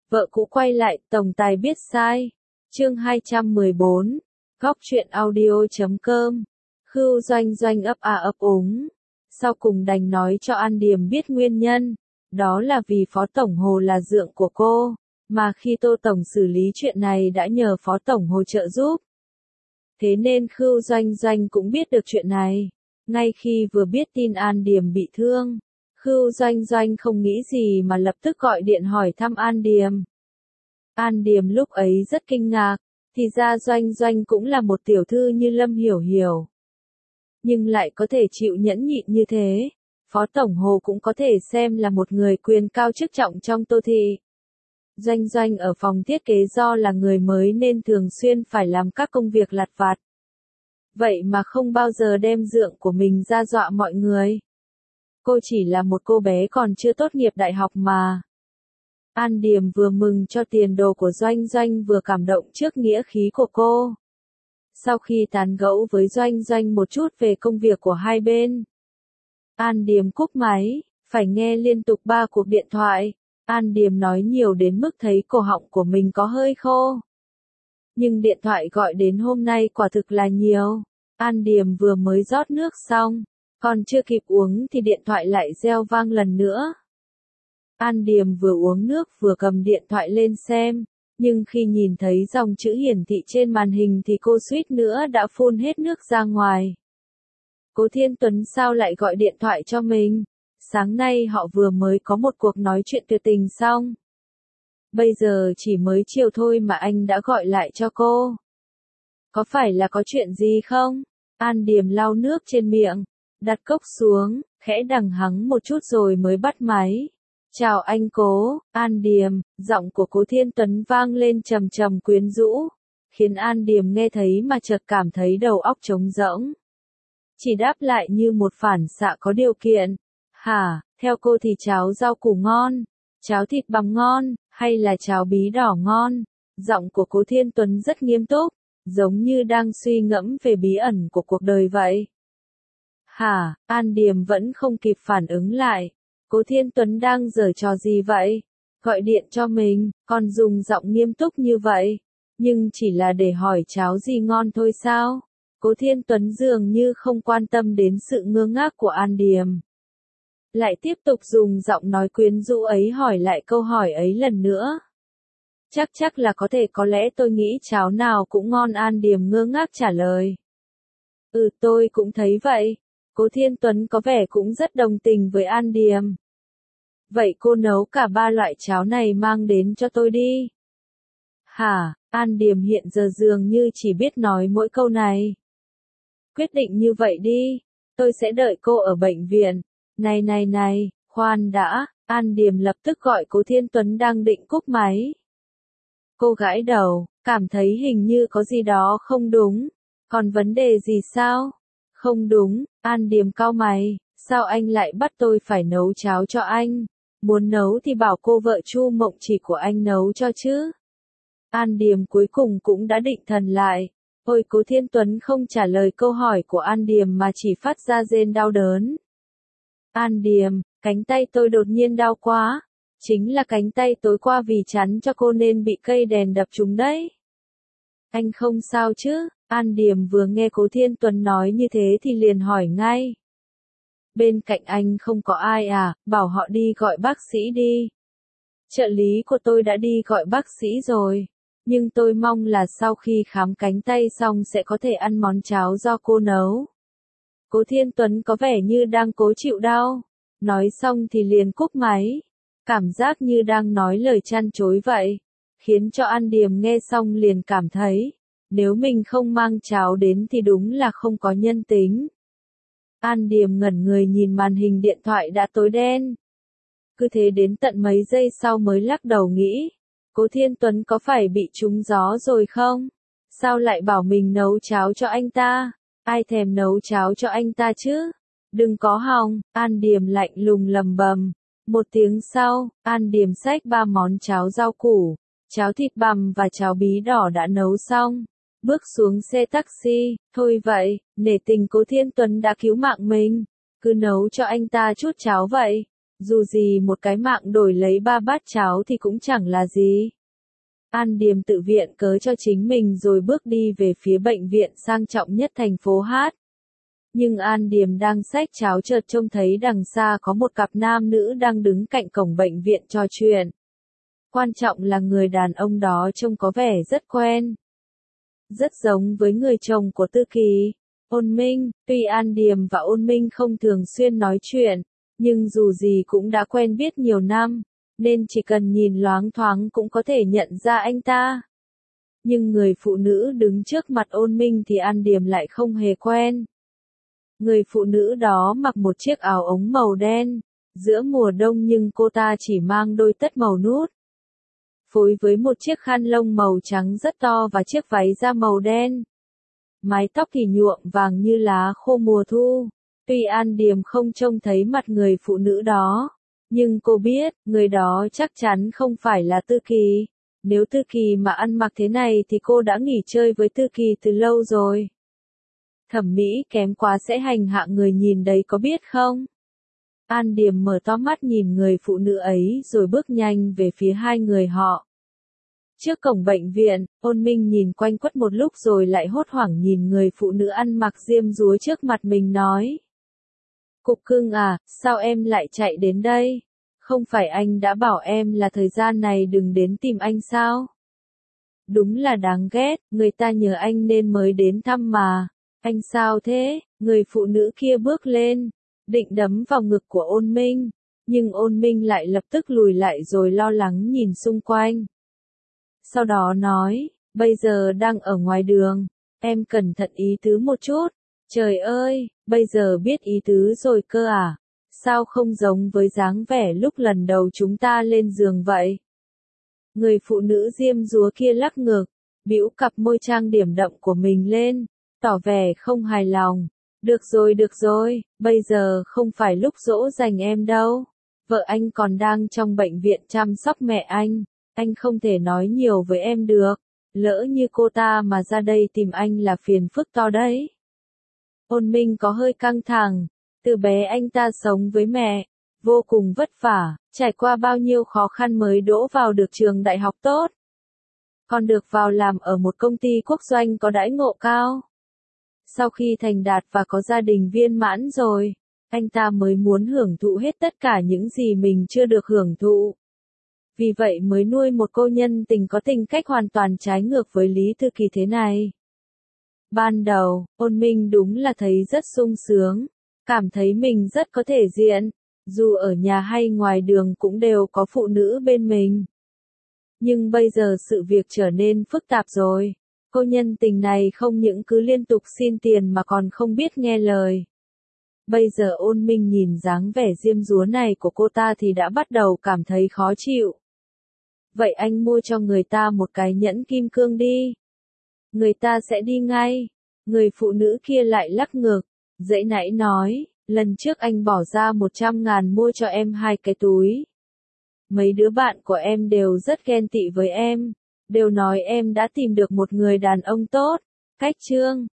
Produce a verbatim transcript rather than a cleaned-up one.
Vợ cũ quay lại, tổng tài biết sai. Chương hai trăm mười bốn. Góc truyện audio chấm com. Khưu Doanh Doanh ấp a ấp úng. Sau cùng đành nói cho An Điềm biết nguyên nhân. Đó là vì Phó Tổng Hồ là dượng của cô, mà khi Tô Tổng xử lý chuyện này đã nhờ Phó Tổng Hồ trợ giúp. Thế nên Khưu Doanh Doanh cũng biết được chuyện này. Ngay khi vừa biết tin An Điềm bị thương, Khưu Doanh Doanh không nghĩ gì mà lập tức gọi điện hỏi thăm An Điềm. An Điềm lúc ấy rất kinh ngạc, thì ra Doanh Doanh cũng là một tiểu thư như Lâm Hiểu Hiểu. Nhưng lại có thể chịu nhẫn nhịn như thế, Phó Tổng Hồ cũng có thể xem là một người quyền cao chức trọng trong Tô Thị. Doanh Doanh ở phòng thiết kế do là người mới nên thường xuyên phải làm các công việc lặt vặt. Vậy mà không bao giờ đem dượng của mình ra dọa mọi người. Cô chỉ là một cô bé còn chưa tốt nghiệp đại học mà. An Điềm vừa mừng cho tiền đồ của Doanh Doanh vừa cảm động trước nghĩa khí của cô. Sau khi tán gẫu với Doanh Doanh một chút về công việc của hai bên, An Điềm cúp máy, phải nghe liên tục ba cuộc điện thoại. An Điềm nói nhiều đến mức thấy cổ họng của mình có hơi khô. Nhưng điện thoại gọi đến hôm nay quả thực là nhiều. An Điềm vừa mới rót nước xong, còn chưa kịp uống thì điện thoại lại reo vang lần nữa. An Điềm vừa uống nước vừa cầm điện thoại lên xem, nhưng khi nhìn thấy dòng chữ hiển thị trên màn hình thì cô suýt nữa đã phun hết nước ra ngoài. Cố Thiên Tuấn sao lại gọi điện thoại cho mình? Sáng nay họ vừa mới có một cuộc nói chuyện tuyệt tình xong. Bây giờ chỉ mới chiều thôi mà anh đã gọi lại cho cô. Có phải là có chuyện gì không? An Điềm lau nước trên miệng, đặt cốc xuống, khẽ đằng hắng một chút rồi mới bắt máy. Chào anh Cố, An Điềm, giọng của Cố Thiên Tuấn vang lên trầm trầm quyến rũ, khiến An Điềm nghe thấy mà chợt cảm thấy đầu óc trống rỗng. Chỉ đáp lại như một phản xạ có điều kiện. Hả, theo cô thì cháo rau củ ngon, cháo thịt bằm ngon, hay là cháo bí đỏ ngon? Giọng của Cố Thiên Tuấn rất nghiêm túc, giống như đang suy ngẫm về bí ẩn của cuộc đời vậy. Hả, An Điềm vẫn không kịp phản ứng lại. Cố Thiên Tuấn đang giở trò gì vậy? Gọi điện cho mình, còn dùng giọng nghiêm túc như vậy. Nhưng chỉ là để hỏi cháo gì ngon thôi sao? Cố Thiên Tuấn dường như không quan tâm đến sự ngơ ngác của An Điềm. Lại tiếp tục dùng giọng nói quyến rũ ấy hỏi lại câu hỏi ấy lần nữa. Chắc chắc là có thể có lẽ tôi nghĩ cháo nào cũng ngon. An Điềm ngơ ngác trả lời. Ừ, tôi cũng thấy vậy. Cố Thiên Tuấn có vẻ cũng rất đồng tình với An Điềm. Vậy cô nấu cả ba loại cháo này mang đến cho tôi đi. Hả, An Điềm hiện giờ dường như chỉ biết nói mỗi câu này. Quyết định như vậy đi, tôi sẽ đợi cô ở bệnh viện. Này này này, khoan đã, An Điềm lập tức gọi Cố Thiên Tuấn đang định cúp máy. Cô gãi đầu, cảm thấy hình như có gì đó không đúng. Còn vấn đề gì sao? Không đúng, An Điềm cau mày, sao anh lại bắt tôi phải nấu cháo cho anh? Muốn nấu thì bảo cô vợ Chu Mộng Chỉ của anh nấu cho chứ. An Điềm cuối cùng cũng đã định thần lại. Ôi, Cố Thiên Tuấn không trả lời câu hỏi của An Điềm mà chỉ phát ra rên đau đớn. An Điềm, cánh tay tôi đột nhiên đau quá. Chính là cánh tay tối qua vì chắn cho cô nên bị cây đèn đập trúng đấy. Anh không sao chứ? An Điềm vừa nghe Cố Thiên Tuấn nói như thế thì liền hỏi ngay. Bên cạnh anh không có ai à, bảo họ đi gọi bác sĩ đi. Trợ lý của tôi đã đi gọi bác sĩ rồi. Nhưng tôi mong là sau khi khám cánh tay xong sẽ có thể ăn món cháo do cô nấu. Cố Thiên Tuấn có vẻ như đang cố chịu đau. Nói xong thì liền cúp máy. Cảm giác như đang nói lời chăn chối vậy. Khiến cho An Điềm nghe xong liền cảm thấy, nếu mình không mang cháo đến thì đúng là không có nhân tính. An Điềm ngẩn người nhìn màn hình điện thoại đã tối đen. Cứ thế đến tận mấy giây sau mới lắc đầu nghĩ. Cố Thiên Tuấn có phải bị trúng gió rồi không? Sao lại bảo mình nấu cháo cho anh ta? Ai thèm nấu cháo cho anh ta chứ? Đừng có hòng, An Điềm lạnh lùng lầm bầm. Một tiếng sau, An Điềm xách ba món cháo rau củ, cháo thịt bằm và cháo bí đỏ đã nấu xong. Bước xuống xe taxi, thôi vậy, nể tình Cố Thiên Tuấn đã cứu mạng mình. Cứ nấu cho anh ta chút cháo vậy. Dù gì một cái mạng đổi lấy ba bát cháo thì cũng chẳng là gì. An Điềm tự viện cớ cho chính mình rồi bước đi về phía bệnh viện sang trọng nhất thành phố Hát. Nhưng An Điềm đang xách cháo chợt trông thấy đằng xa có một cặp nam nữ đang đứng cạnh cổng bệnh viện trò chuyện. Quan trọng là người đàn ông đó trông có vẻ rất quen. Rất giống với người chồng của Tư Kỳ, Ôn Minh. Tuy An Điềm và Ôn Minh không thường xuyên nói chuyện, nhưng dù gì cũng đã quen biết nhiều năm, nên chỉ cần nhìn loáng thoáng cũng có thể nhận ra anh ta. Nhưng người phụ nữ đứng trước mặt Ôn Minh thì An Điềm lại không hề quen. Người phụ nữ đó mặc một chiếc áo ống màu đen, giữa mùa đông nhưng cô ta chỉ mang đôi tất màu nút. Phối với một chiếc khăn lông màu trắng rất to và chiếc váy da màu đen. Mái tóc thì nhuộm vàng như lá khô mùa thu. Tuy An Điềm không trông thấy mặt người phụ nữ đó, nhưng cô biết, người đó chắc chắn không phải là Tư Kỳ. Nếu Tư Kỳ mà ăn mặc thế này thì cô đã nghỉ chơi với Tư Kỳ từ lâu rồi. Thẩm mỹ kém quá sẽ hành hạ người nhìn đấy có biết không? An Điềm mở to mắt nhìn người phụ nữ ấy rồi bước nhanh về phía hai người họ. Trước cổng bệnh viện, Ôn Minh nhìn quanh quất một lúc rồi lại hốt hoảng nhìn người phụ nữ ăn mặc diêm dúa trước mặt mình nói. Cục cưng à, sao em lại chạy đến đây? Không phải anh đã bảo em là thời gian này đừng đến tìm anh sao? Đúng là đáng ghét, người ta nhờ anh nên mới đến thăm mà. Anh sao thế? Người phụ nữ kia bước lên, định đấm vào ngực của Ôn Minh, nhưng Ôn Minh lại lập tức lùi lại rồi lo lắng nhìn xung quanh. Sau đó nói, bây giờ đang ở ngoài đường, em cẩn thận ý tứ một chút. Trời ơi, bây giờ biết ý tứ rồi cơ à? Sao không giống với dáng vẻ lúc lần đầu chúng ta lên giường vậy? Người phụ nữ diêm dúa kia lắc ngực, bĩu cặp môi trang điểm đậm của mình lên, tỏ vẻ không hài lòng. Được rồi được rồi, bây giờ không phải lúc dỗ dành em đâu. Vợ anh còn đang trong bệnh viện chăm sóc mẹ anh, anh không thể nói nhiều với em được. Lỡ như cô ta mà ra đây tìm anh là phiền phức to đấy. Ôn Minh có hơi căng thẳng, từ bé anh ta sống với mẹ, vô cùng vất vả, trải qua bao nhiêu khó khăn mới đỗ vào được trường đại học tốt. Còn được vào làm ở một công ty quốc doanh có đãi ngộ cao. Sau khi thành đạt và có gia đình viên mãn rồi, anh ta mới muốn hưởng thụ hết tất cả những gì mình chưa được hưởng thụ. Vì vậy mới nuôi một cô nhân tình có tính cách hoàn toàn trái ngược với Lý Thư Kỳ thế này. Ban đầu, Ôn Minh đúng là thấy rất sung sướng, cảm thấy mình rất có thể diện, dù ở nhà hay ngoài đường cũng đều có phụ nữ bên mình. Nhưng bây giờ sự việc trở nên phức tạp rồi. Cô nhân tình này không những cứ liên tục xin tiền mà còn không biết nghe lời. Bây giờ Ôn Minh nhìn dáng vẻ diêm dúa này của cô ta thì đã bắt đầu cảm thấy khó chịu. Vậy anh mua cho người ta một cái nhẫn kim cương đi. Người ta sẽ đi ngay. Người phụ nữ kia lại lắc ngực, dãy nãy nói, lần trước anh bỏ ra một trăm ngàn mua cho em hai cái túi. Mấy đứa bạn của em đều rất ghen tị với em, đều nói em đã tìm được một người đàn ông tốt. Cách chương